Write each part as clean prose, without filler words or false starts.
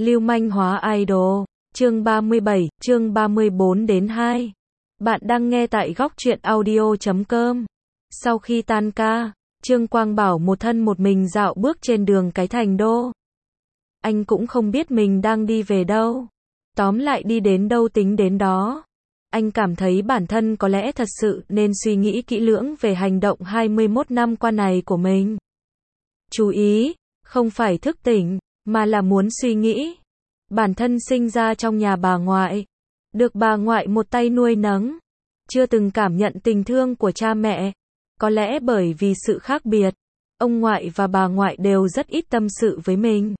Lưu manh hóa idol. Chương 37, chương 34 đến 2. Bạn đang nghe tại góc truyện audio.com. Sau khi tan ca, Trương Quang Bảo một thân một mình dạo bước trên đường cái thành đô. Anh cũng không biết mình đang đi về đâu. Tóm lại đi đến đâu tính đến đó. Anh cảm thấy bản thân có lẽ thật sự nên suy nghĩ kỹ lưỡng về hành động 21 năm qua này của mình. Chú ý, không phải thức tỉnh, mà là muốn suy nghĩ. Bản thân sinh ra trong nhà bà ngoại, được bà ngoại một tay nuôi nấng, chưa từng cảm nhận tình thương của cha mẹ. Có lẽ bởi vì sự khác biệt, ông ngoại và bà ngoại đều rất ít tâm sự với mình.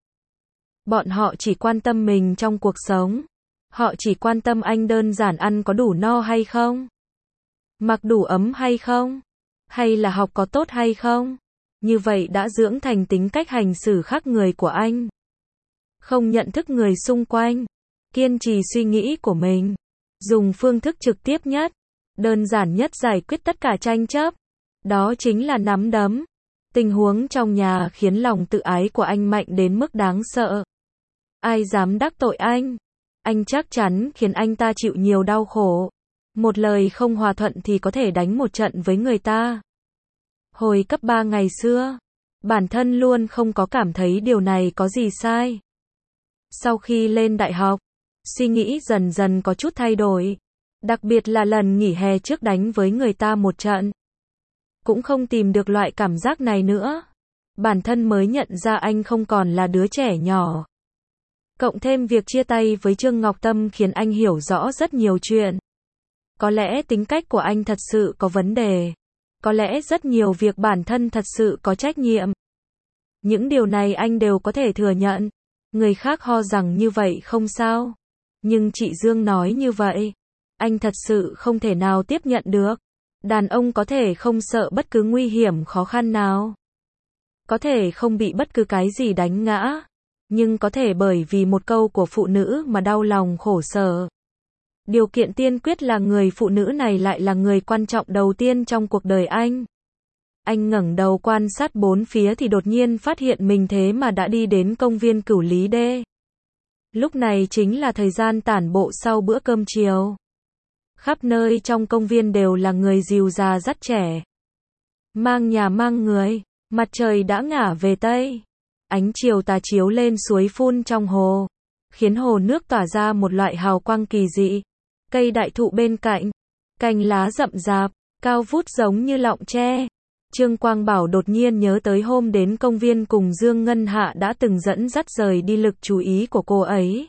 Bọn họ chỉ quan tâm mình trong cuộc sống. Họ chỉ quan tâm anh đơn giản ăn có đủ no hay không, mặc đủ ấm hay không, hay là học có tốt hay không. Như vậy đã dưỡng thành tính cách hành xử khác người của anh. Không nhận thức người xung quanh, kiên trì suy nghĩ của mình, dùng phương thức trực tiếp nhất, đơn giản nhất giải quyết tất cả tranh chấp. Đó chính là nắm đấm. Tình huống trong nhà khiến lòng tự ái của anh mạnh đến mức đáng sợ. Ai dám đắc tội anh chắc chắn khiến anh ta chịu nhiều đau khổ. Một lời không hòa thuận thì có thể đánh một trận với người ta. Hồi cấp 3 ngày xưa, bản thân luôn không có cảm thấy điều này có gì sai. Sau khi lên đại học, suy nghĩ dần dần có chút thay đổi. Đặc biệt là lần nghỉ hè trước đánh với người ta một trận. Cũng không tìm được loại cảm giác này nữa. Bản thân mới nhận ra anh không còn là đứa trẻ nhỏ. Cộng thêm việc chia tay với Trương Ngọc Tâm khiến anh hiểu rõ rất nhiều chuyện. Có lẽ tính cách của anh thật sự có vấn đề. Có lẽ rất nhiều việc bản thân thật sự có trách nhiệm. Những điều này anh đều có thể thừa nhận. Người khác ho rằng như vậy không sao. Nhưng chị Dương nói như vậy, anh thật sự không thể nào tiếp nhận được. Đàn ông có thể không sợ bất cứ nguy hiểm khó khăn nào. Có thể không bị bất cứ cái gì đánh ngã. Nhưng có thể bởi vì một câu của phụ nữ mà đau lòng khổ sở. Điều kiện tiên quyết là người phụ nữ này lại là người quan trọng đầu tiên trong cuộc đời anh. Anh ngẩng đầu quan sát bốn phía thì đột nhiên phát hiện mình thế mà đã đi đến công viên Cửu Lý Đê. Lúc này chính là thời gian tản bộ sau bữa cơm chiều. Khắp nơi trong công viên đều là người dìu già dắt trẻ. Mang nhà mang người, mặt trời đã ngả về Tây. Ánh chiều tà chiếu lên suối phun trong hồ, khiến hồ nước tỏa ra một loại hào quang kỳ dị. Cây đại thụ bên cạnh, cành lá rậm rạp, cao vút giống như lọng tre. Trương Quang Bảo đột nhiên nhớ tới hôm đến công viên cùng Dương Ngân Hạ đã từng dẫn dắt rời đi lực chú ý của cô ấy.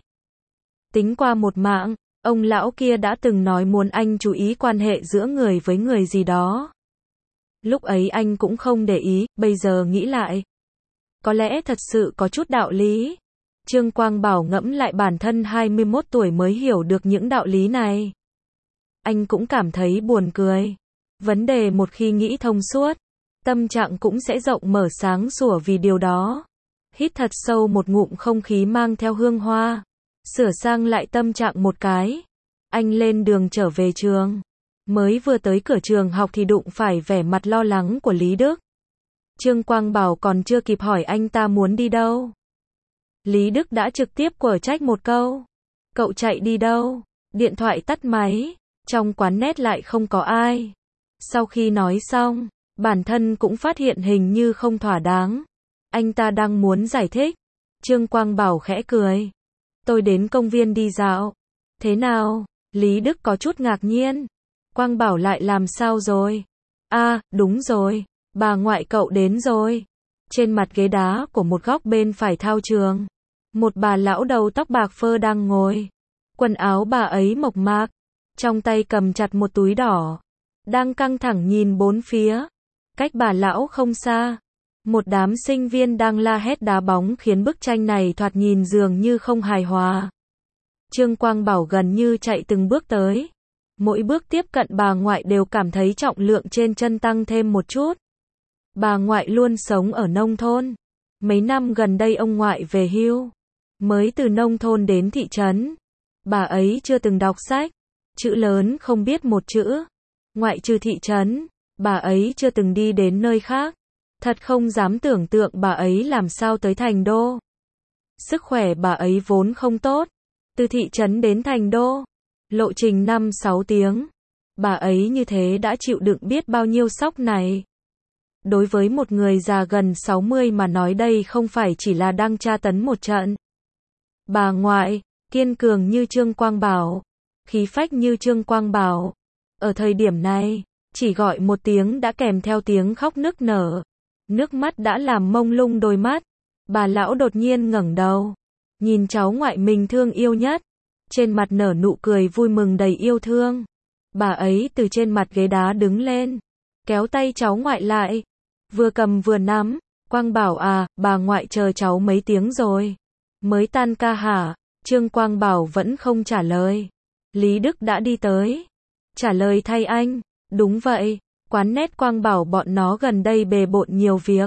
Tính qua một mạng, ông lão kia đã từng nói muốn anh chú ý quan hệ giữa người với người gì đó. Lúc ấy anh cũng không để ý, bây giờ nghĩ lại, có lẽ thật sự có chút đạo lý. Trương Quang Bảo ngẫm lại bản thân 21 tuổi mới hiểu được những đạo lý này. Anh cũng cảm thấy buồn cười. Vấn đề một khi nghĩ thông suốt, tâm trạng cũng sẽ rộng mở sáng sủa vì điều đó. Hít thật sâu một ngụm không khí mang theo hương hoa. Sửa sang lại tâm trạng một cái. Anh lên đường trở về trường. Mới vừa tới cửa trường học thì đụng phải vẻ mặt lo lắng của Lý Đức. Trương Quang Bảo còn chưa kịp hỏi anh ta muốn đi đâu. Lý Đức đã trực tiếp quở trách một câu. Cậu chạy đi đâu? Điện thoại tắt máy. Trong quán net lại không có ai. Sau khi nói xong, bản thân cũng phát hiện hình như không thỏa đáng. Anh ta đang muốn giải thích. Trương Quang Bảo khẽ cười. Tôi đến công viên đi dạo. Thế nào? Lý Đức có chút ngạc nhiên. Quang Bảo lại làm sao rồi? À, đúng rồi. Bà ngoại cậu đến rồi. Trên mặt ghế đá của một góc bên phải thao trường, một bà lão đầu tóc bạc phơ đang ngồi. Quần áo bà ấy mộc mạc, trong tay cầm chặt một túi đỏ, đang căng thẳng nhìn bốn phía. Cách bà lão không xa, một đám sinh viên đang la hét đá bóng khiến bức tranh này thoạt nhìn dường như không hài hòa. Trương Quang Bảo gần như chạy từng bước tới. Mỗi bước tiếp cận bà ngoại đều cảm thấy trọng lượng trên chân tăng thêm một chút. Bà ngoại luôn sống ở nông thôn. Mấy năm gần đây ông ngoại về hưu. Mới từ nông thôn đến thị trấn. Bà ấy chưa từng đọc sách. Chữ lớn không biết một chữ. Ngoại trừ thị trấn, bà ấy chưa từng đi đến nơi khác. Thật không dám tưởng tượng bà ấy làm sao tới thành đô. Sức khỏe bà ấy vốn không tốt. Từ thị trấn đến thành đô, lộ trình 5-6 tiếng. Bà ấy như thế đã chịu đựng biết bao nhiêu sóc này. Đối với một người già gần 60 mà nói đây không phải chỉ là đang tra tấn một trận. Bà ngoại, kiên cường như Trương Quang Bảo, khí phách như Trương Quang Bảo. Ở thời điểm này, chỉ gọi một tiếng đã kèm theo tiếng khóc nức nở. Nước mắt đã làm mông lung đôi mắt. Bà lão đột nhiên ngẩng đầu, nhìn cháu ngoại mình thương yêu nhất. Trên mặt nở nụ cười vui mừng đầy yêu thương. Bà ấy từ trên mặt ghế đá đứng lên, kéo tay cháu ngoại lại. Vừa cầm vừa nắm. Quang Bảo à, bà ngoại chờ cháu mấy tiếng rồi. Mới tan ca hả? Trương Quang Bảo vẫn không trả lời. Lý Đức đã đi tới, trả lời thay anh. Đúng vậy, quán nét Quang Bảo bọn nó gần đây bề bộn nhiều việc,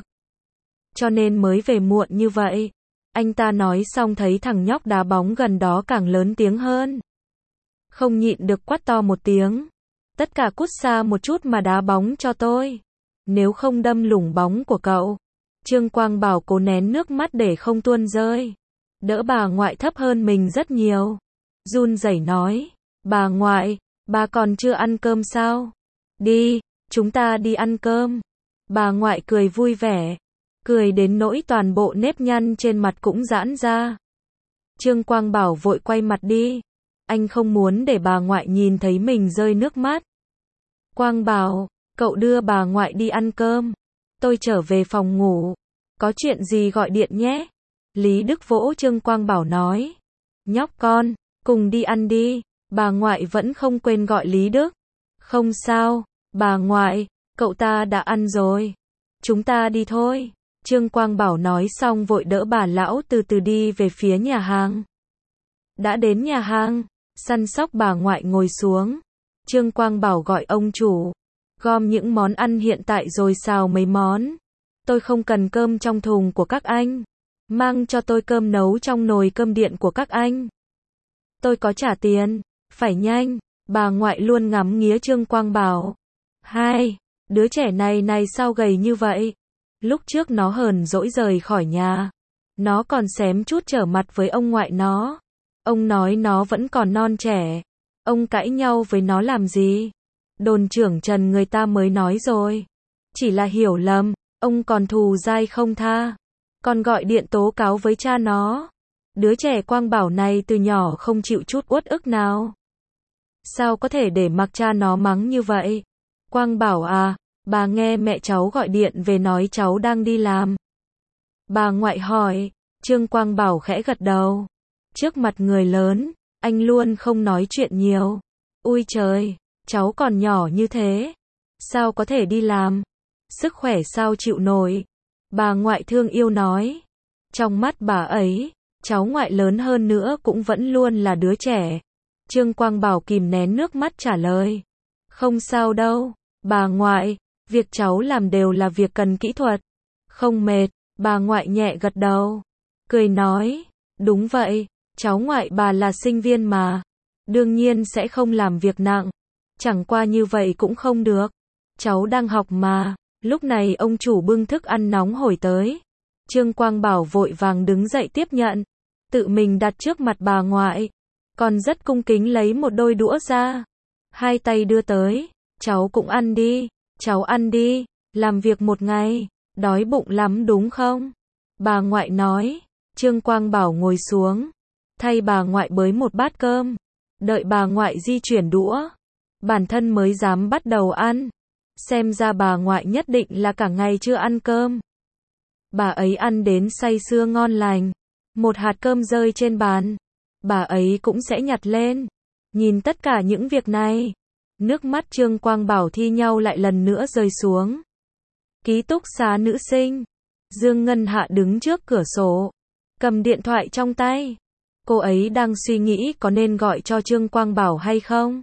cho nên mới về muộn như vậy. Anh ta nói xong thấy thằng nhóc đá bóng gần đó càng lớn tiếng hơn. Không nhịn được quát to một tiếng. Tất cả cút xa một chút mà đá bóng cho tôi. Nếu không đâm lủng bóng của cậu. Trương Quang Bảo cố nén nước mắt để không tuôn rơi. Đỡ bà ngoại thấp hơn mình rất nhiều. Run rẩy nói. Bà ngoại, bà còn chưa ăn cơm sao? Đi, chúng ta đi ăn cơm. Bà ngoại cười vui vẻ. Cười đến nỗi toàn bộ nếp nhăn trên mặt cũng giãn ra. Trương Quang Bảo vội quay mặt đi. Anh không muốn để bà ngoại nhìn thấy mình rơi nước mắt. Quang Bảo, cậu đưa bà ngoại đi ăn cơm. Tôi trở về phòng ngủ. Có chuyện gì gọi điện nhé. Lý Đức vỗ Trương Quang Bảo nói. Nhóc con, cùng đi ăn đi. Bà ngoại vẫn không quên gọi Lý Đức. Không sao, bà ngoại, cậu ta đã ăn rồi. Chúng ta đi thôi. Trương Quang Bảo nói xong vội đỡ bà lão từ từ đi về phía nhà hàng. Đã đến nhà hàng, săn sóc bà ngoại ngồi xuống. Trương Quang Bảo gọi ông chủ. Gom những món ăn hiện tại rồi xào mấy món. Tôi không cần cơm trong thùng của các anh. Mang cho tôi cơm nấu trong nồi cơm điện của các anh. Tôi có trả tiền. Phải nhanh. Bà ngoại luôn ngắm nghía Trương Quang Bảo. Hai, đứa trẻ này sao gầy như vậy? Lúc trước nó hờn dỗi rời khỏi nhà. Nó còn xém chút trở mặt với ông ngoại nó. Ông nói nó vẫn còn non trẻ. Ông cãi nhau với nó làm gì? Đồn trưởng Trần người ta mới nói rồi. Chỉ là hiểu lầm, ông còn thù dai không tha. Còn gọi điện tố cáo với cha nó. Đứa trẻ Quang Bảo này từ nhỏ không chịu chút uất ức nào. Sao có thể để mặc cha nó mắng như vậy? Quang Bảo à, bà nghe mẹ cháu gọi điện về nói cháu đang đi làm. Bà ngoại hỏi. Trương Quang Bảo khẽ gật đầu. Trước mặt người lớn, anh luôn không nói chuyện nhiều. Ui trời, cháu còn nhỏ như thế. Sao có thể đi làm? Sức khỏe sao chịu nổi? Bà ngoại thương yêu nói. Trong mắt bà ấy, cháu ngoại lớn hơn nữa cũng vẫn luôn là đứa trẻ. Trương Quang Bảo kìm nén nước mắt trả lời. Không sao đâu, bà ngoại, việc cháu làm đều là việc cần kỹ thuật. Không mệt, bà ngoại nhẹ gật đầu. Cười nói, đúng vậy, cháu ngoại bà là sinh viên mà. Đương nhiên sẽ không làm việc nặng. Chẳng qua như vậy cũng không được. Cháu đang học mà. Lúc này ông chủ bưng thức ăn nóng hổi tới. Trương Quang Bảo vội vàng đứng dậy tiếp nhận. Tự mình đặt trước mặt bà ngoại. Còn rất cung kính lấy một đôi đũa ra. Hai tay đưa tới. Cháu cũng ăn đi. Cháu ăn đi. Làm việc một ngày. Đói bụng lắm đúng không? Bà ngoại nói. Trương Quang Bảo ngồi xuống. Thay bà ngoại bới một bát cơm. Đợi bà ngoại di chuyển đũa. Bản thân mới dám bắt đầu ăn. Xem ra bà ngoại nhất định là cả ngày chưa ăn cơm. Bà ấy ăn đến say sưa ngon lành. Một hạt cơm rơi trên bàn. Bà ấy cũng sẽ nhặt lên. Nhìn tất cả những việc này. Nước mắt Trương Quang Bảo thi nhau lại lần nữa rơi xuống. Ký túc xá nữ sinh. Dương Ngân Hạ đứng trước cửa sổ. Cầm điện thoại trong tay. Cô ấy đang suy nghĩ có nên gọi cho Trương Quang Bảo hay không.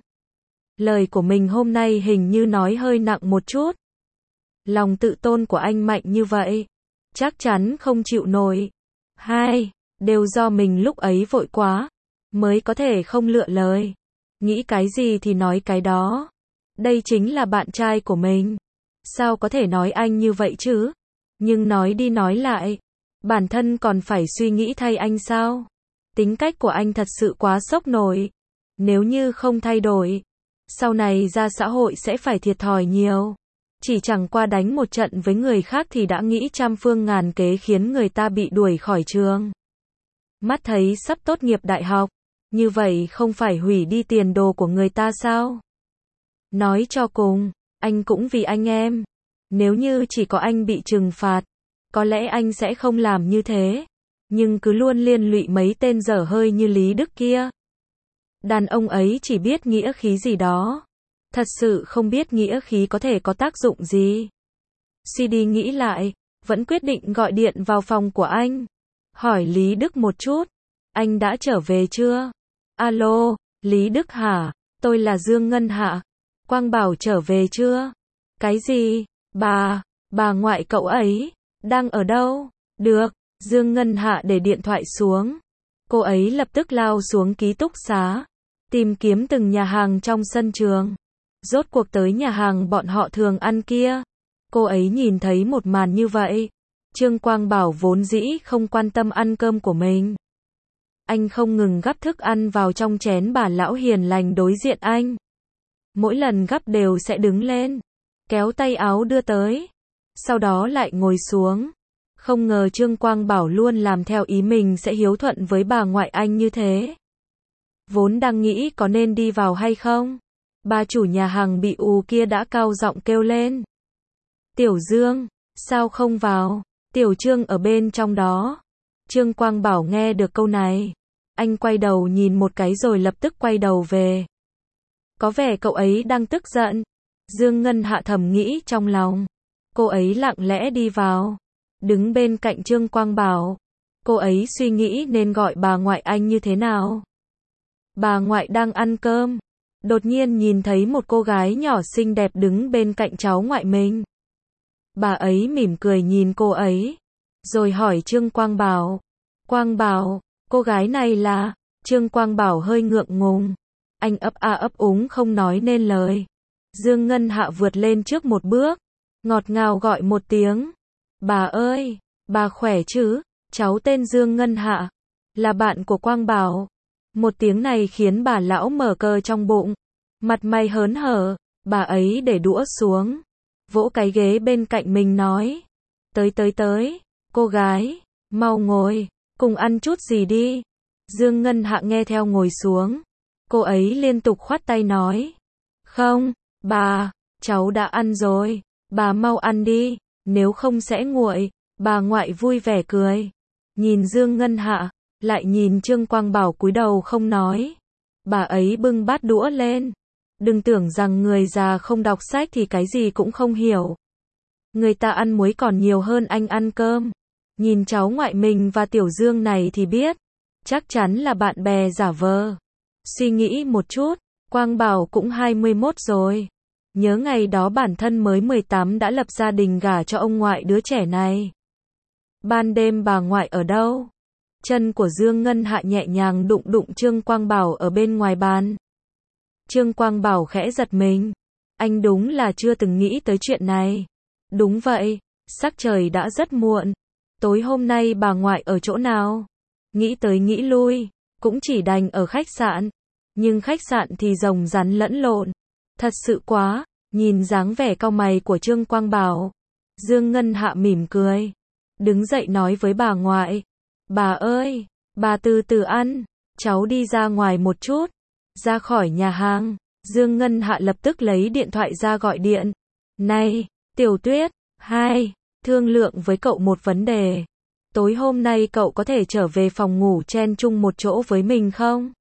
Lời của mình hôm nay hình như nói hơi nặng một chút. Lòng tự tôn của anh mạnh như vậy. Chắc chắn không chịu nổi. Hai, đều do mình lúc ấy vội quá. Mới có thể không lựa lời. Nghĩ cái gì thì nói cái đó. Đây chính là bạn trai của mình. Sao có thể nói anh như vậy chứ? Nhưng nói đi nói lại. Bản thân còn phải suy nghĩ thay anh sao? Tính cách của anh thật sự quá sốc nổi. Nếu như không thay đổi, sau này ra xã hội sẽ phải thiệt thòi nhiều. Chỉ chẳng qua đánh một trận với người khác thì đã nghĩ trăm phương ngàn kế khiến người ta bị đuổi khỏi trường. Mắt thấy sắp tốt nghiệp đại học, như vậy không phải hủy đi tiền đồ của người ta sao? Nói cho cùng, anh cũng vì anh em. Nếu như chỉ có anh bị trừng phạt, có lẽ anh sẽ không làm như thế. Nhưng cứ luôn liên lụy mấy tên dở hơi như Lý Đức kia. Đàn ông ấy chỉ biết nghĩa khí gì đó. Thật sự không biết nghĩa khí có thể có tác dụng gì. CD nghĩ lại, vẫn quyết định gọi điện vào phòng của anh. Hỏi Lý Đức một chút. Anh đã trở về chưa? Alo, Lý Đức hả? Tôi là Dương Ngân Hạ. Quang Bảo trở về chưa? Cái gì? Bà ngoại cậu ấy, đang ở đâu? Được, Dương Ngân Hạ để điện thoại xuống. Cô ấy lập tức lao xuống ký túc xá, tìm kiếm từng nhà hàng trong sân trường. Rốt cuộc tới nhà hàng bọn họ thường ăn kia. Cô ấy nhìn thấy một màn như vậy. Trương Quang Bảo vốn dĩ không quan tâm ăn cơm của mình. Anh không ngừng gắp thức ăn vào trong chén bà lão hiền lành đối diện anh. Mỗi lần gắp đều sẽ đứng lên, kéo tay áo đưa tới, sau đó lại ngồi xuống. Không ngờ Trương Quang Bảo luôn làm theo ý mình sẽ hiếu thuận với bà ngoại anh như thế. Vốn đang nghĩ có nên đi vào hay không, bà chủ nhà hàng bị ù kia đã cao giọng kêu lên. Tiểu Dương, sao không vào? Tiểu Trương ở bên trong đó. Trương Quang Bảo nghe được câu này, anh quay đầu nhìn một cái rồi lập tức quay đầu về. Có vẻ cậu ấy đang tức giận. Dương Ngân Hạ thầm nghĩ trong lòng. Cô ấy lặng lẽ đi vào, đứng bên cạnh Trương Quang Bảo. Cô ấy suy nghĩ nên gọi bà ngoại anh như thế nào. Bà ngoại đang ăn cơm, đột nhiên nhìn thấy một cô gái nhỏ xinh đẹp đứng bên cạnh cháu ngoại mình. Bà ấy mỉm cười nhìn cô ấy, rồi hỏi Trương Quang Bảo. Quang Bảo, cô gái này là... Trương Quang Bảo hơi ngượng ngùng. Anh ấp a ấp úng không nói nên lời. Dương Ngân Hạ vượt lên trước một bước, ngọt ngào gọi một tiếng. Bà ơi, bà khỏe chứ? Cháu tên Dương Ngân Hạ, là bạn của Quang Bảo. Một tiếng này khiến bà lão mở cờ trong bụng, mặt mày hớn hở. Bà ấy để đũa xuống, vỗ cái ghế bên cạnh mình nói. Tới, cô gái, mau ngồi, cùng ăn chút gì đi. Dương Ngân Hạ nghe theo ngồi xuống. Cô ấy liên tục khoát tay nói. Không, bà, cháu đã ăn rồi, bà mau ăn đi, nếu không sẽ nguội. Bà ngoại vui vẻ cười, nhìn Dương Ngân Hạ, lại nhìn Trương Quang Bảo cúi đầu không nói. Bà ấy bưng bát đũa lên. Đừng tưởng rằng người già không đọc sách thì cái gì cũng không hiểu. Người ta ăn muối còn nhiều hơn anh ăn cơm. Nhìn cháu ngoại mình và Tiểu Dương này thì biết, chắc chắn là bạn bè giả vờ. Suy nghĩ một chút, Quang Bảo cũng 21 rồi. Nhớ ngày đó bản thân mới 18 đã lập gia đình gả cho ông ngoại đứa trẻ này. Ban đêm bà ngoại ở đâu? Chân của Dương Ngân Hạ nhẹ nhàng đụng Trương Quang Bảo ở bên ngoài bàn. Trương Quang Bảo khẽ giật mình. Anh đúng là chưa từng nghĩ tới chuyện này. Đúng vậy, sắc trời đã rất muộn. Tối hôm nay bà ngoại ở chỗ nào? Nghĩ tới nghĩ lui, cũng chỉ đành ở khách sạn. Nhưng khách sạn thì rồng rắn lẫn lộn. Thật sự quá, nhìn dáng vẻ cau mày của Trương Quang Bảo. Dương Ngân Hạ mỉm cười, đứng dậy nói với bà ngoại. Bà ơi, bà từ từ ăn, cháu đi ra ngoài một chút. Ra khỏi nhà hàng, Dương Ngân Hạ lập tức lấy điện thoại ra gọi điện. Này, Tiểu Tuyết, thương lượng với cậu một vấn đề. Tối hôm nay cậu có thể trở về phòng ngủ chen chung một chỗ với mình không?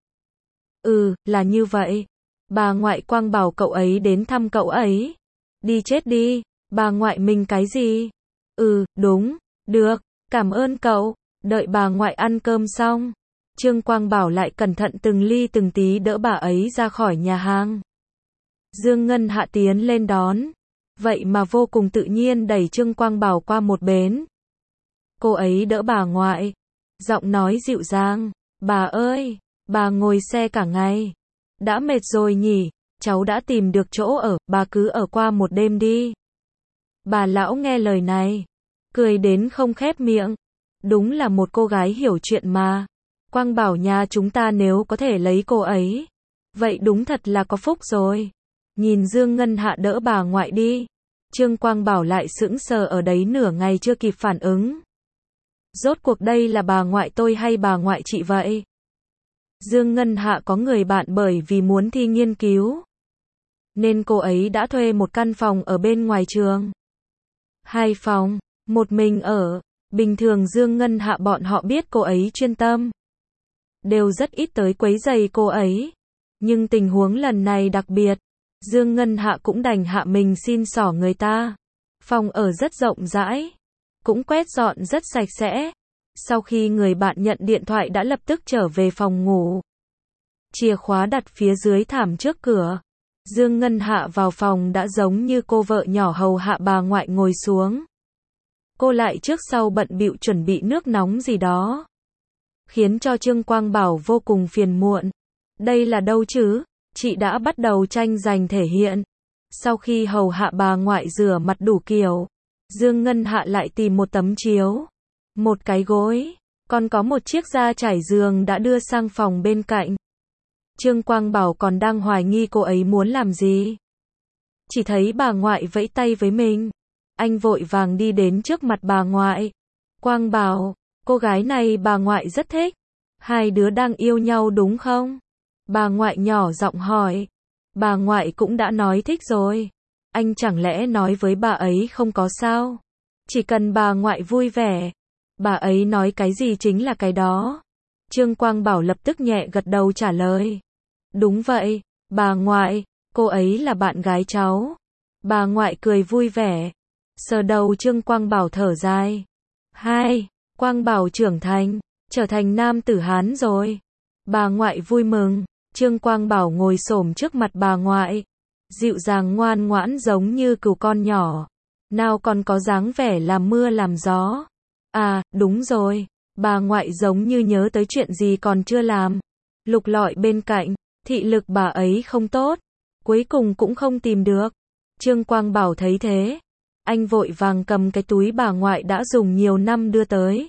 Là như vậy. Bà ngoại Quang bảo cậu ấy đến thăm cậu ấy. Đi chết đi, bà ngoại mình cái gì? Đúng, được, cảm ơn cậu. Đợi bà ngoại ăn cơm xong, Trương Quang Bảo lại cẩn thận từng ly từng tí đỡ bà ấy ra khỏi nhà hàng. Dương Ngân Hạ tiến lên đón, vậy mà vô cùng tự nhiên đẩy Trương Quang Bảo qua một bên. Cô ấy đỡ bà ngoại, giọng nói dịu dàng. Bà ơi, bà ngồi xe cả ngày, đã mệt rồi nhỉ, cháu đã tìm được chỗ ở, bà cứ ở qua một đêm đi. Bà lão nghe lời này, cười đến không khép miệng. Đúng là một cô gái hiểu chuyện mà. Quang Bảo nhà chúng ta nếu có thể lấy cô ấy, vậy đúng thật là có phúc rồi. Nhìn Dương Ngân Hạ đỡ bà ngoại đi. Trương Quang Bảo lại sững sờ ở đấy nửa ngày chưa kịp phản ứng. Rốt cuộc đây là bà ngoại tôi hay bà ngoại chị vậy? Dương Ngân Hạ có người bạn bởi vì muốn thi nghiên cứu, nên cô ấy đã thuê một căn phòng ở bên ngoài trường. 2 phòng, một mình ở. Bình thường Dương Ngân Hạ bọn họ biết cô ấy chuyên tâm, đều rất ít tới quấy rầy cô ấy. Nhưng tình huống lần này đặc biệt, Dương Ngân Hạ cũng đành hạ mình xin xỏ người ta. Phòng ở rất rộng rãi, cũng quét dọn rất sạch sẽ. Sau khi người bạn nhận điện thoại đã lập tức trở về phòng ngủ. Chìa khóa đặt phía dưới thảm trước cửa. Dương Ngân Hạ vào phòng đã giống như cô vợ nhỏ hầu hạ bà ngoại ngồi xuống. Cô lại trước sau bận bịu chuẩn bị nước nóng gì đó, khiến cho Trương Quang Bảo vô cùng phiền muộn. Đây là đâu chứ? Chị đã bắt đầu tranh giành thể hiện. Sau khi hầu hạ bà ngoại rửa mặt đủ kiểu, Dương Ngân Hạ lại tìm một tấm chiếu, một cái gối, còn có một chiếc da trải giường đã đưa sang phòng bên cạnh. Trương Quang Bảo còn đang hoài nghi cô ấy muốn làm gì. Chỉ thấy bà ngoại vẫy tay với mình. Anh vội vàng đi đến trước mặt bà ngoại. Quang Bảo, cô gái này bà ngoại rất thích. Hai đứa đang yêu nhau đúng không? Bà ngoại nhỏ giọng hỏi. Bà ngoại cũng đã nói thích rồi. Anh chẳng lẽ nói với bà ấy không có sao? Chỉ cần bà ngoại vui vẻ, bà ấy nói cái gì chính là cái đó. Trương Quang Bảo lập tức nhẹ gật đầu trả lời. Đúng vậy, bà ngoại, cô ấy là bạn gái cháu. Bà ngoại cười vui vẻ. Sờ đầu Trương Quang Bảo thở dài. 2. Quang Bảo trưởng thành, trở thành nam tử Hán rồi. Bà ngoại vui mừng. Trương Quang Bảo ngồi xổm trước mặt bà ngoại, dịu dàng ngoan ngoãn giống như cừu con nhỏ. Nào còn có dáng vẻ làm mưa làm gió. À, đúng rồi. Bà ngoại giống như nhớ tới chuyện gì còn chưa làm. Lục lọi bên cạnh, thị lực bà ấy không tốt, cuối cùng cũng không tìm được. Trương Quang Bảo thấy thế, anh vội vàng cầm cái túi bà ngoại đã dùng nhiều năm đưa tới.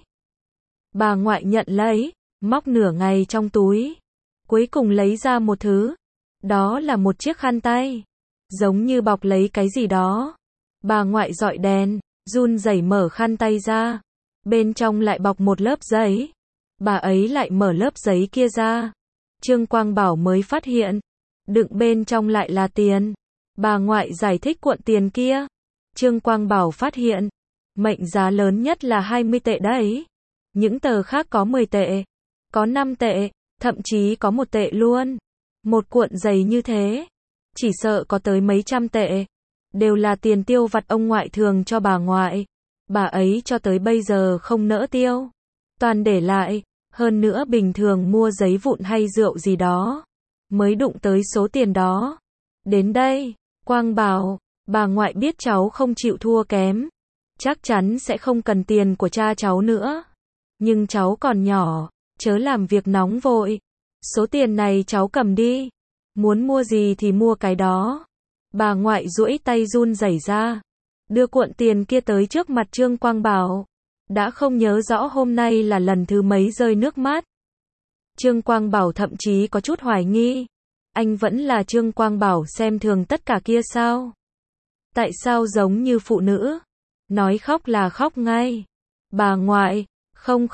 Bà ngoại nhận lấy, móc nửa ngày trong túi, cuối cùng lấy ra một thứ. Đó là một chiếc khăn tay, giống như bọc lấy cái gì đó. Bà ngoại dọi đèn, run rẩy mở khăn tay ra. Bên trong lại bọc một lớp giấy. Bà ấy lại mở lớp giấy kia ra. Trương Quang Bảo mới phát hiện, đựng bên trong lại là tiền. Bà ngoại giải thích cuộn tiền kia. Trương Quang Bảo phát hiện, mệnh giá lớn nhất là 20 tệ đấy. Những tờ khác có 10 tệ, có 5 tệ, thậm chí có 1 tệ luôn. Một cuộn dày như thế, chỉ sợ có tới mấy trăm tệ. Đều là tiền tiêu vặt ông ngoại thường cho bà ngoại. Bà ấy cho tới bây giờ không nỡ tiêu, toàn để lại. Hơn nữa bình thường mua giấy vụn hay rượu gì đó, mới đụng tới số tiền đó. Đến đây, Quang Bảo, bà ngoại biết cháu không chịu thua kém, chắc chắn sẽ không cần tiền của cha cháu nữa. Nhưng cháu còn nhỏ, chớ làm việc nóng vội. Số tiền này cháu cầm đi, muốn mua gì thì mua cái đó. Bà ngoại duỗi tay run rẩy ra, đưa cuộn tiền kia tới trước mặt Trương Quang Bảo. Đã không nhớ rõ hôm nay là lần thứ mấy rơi nước mắt. Trương Quang Bảo thậm chí có chút hoài nghi. Anh vẫn là Trương Quang Bảo xem thường tất cả kia sao? Tại sao giống như phụ nữ? Nói khóc là khóc ngay. Bà ngoại, không,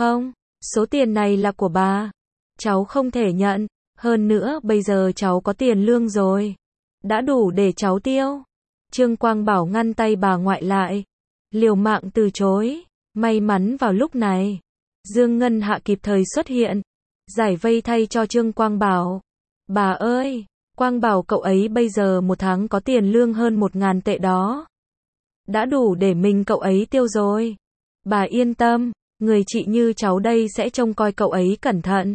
số tiền này là của bà. Cháu không thể nhận. Hơn nữa bây giờ cháu có tiền lương rồi. Đã đủ để cháu tiêu. Trương Quang Bảo ngăn tay bà ngoại lại, liều mạng từ chối. May mắn vào lúc này, Dương Ngân Hạ kịp thời xuất hiện, giải vây thay cho Trương Quang Bảo. Bà ơi, Quang Bảo cậu ấy bây giờ một tháng có tiền lương hơn 1.000 tệ đó. Đã đủ để mình cậu ấy tiêu rồi. Bà yên tâm, người chị như cháu đây sẽ trông coi cậu ấy cẩn thận.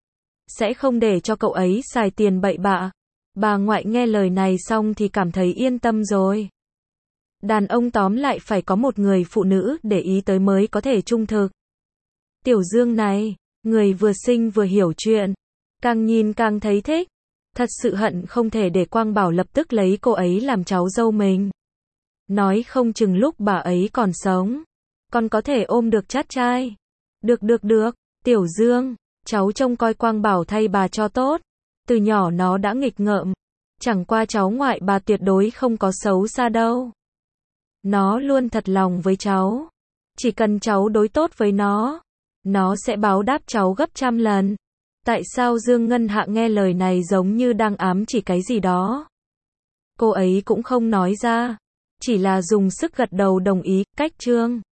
Sẽ không để cho cậu ấy xài tiền bậy bạ. Bà ngoại nghe lời này xong thì cảm thấy yên tâm rồi. Đàn ông tóm lại phải có một người phụ nữ để ý tới mới có thể trung thực. Tiểu Dương này, người vừa xinh vừa hiểu chuyện, càng nhìn càng thấy thích. Thật sự hận không thể để Quang Bảo lập tức lấy cô ấy làm cháu dâu mình. Nói không chừng lúc bà ấy còn sống, Con có thể ôm được chát trai. Được, Tiểu Dương, cháu trông coi Quang Bảo thay bà cho tốt. Từ nhỏ nó đã nghịch ngợm. Chẳng qua cháu ngoại bà tuyệt đối không có xấu xa đâu. Nó luôn thật lòng với cháu. Chỉ cần cháu đối tốt với nó sẽ báo đáp cháu gấp trăm lần. Tại sao Dương Ngân Hạ nghe lời này giống như đang ám chỉ cái gì đó? Cô ấy cũng không nói ra, chỉ là dùng sức gật đầu đồng ý, cách Trương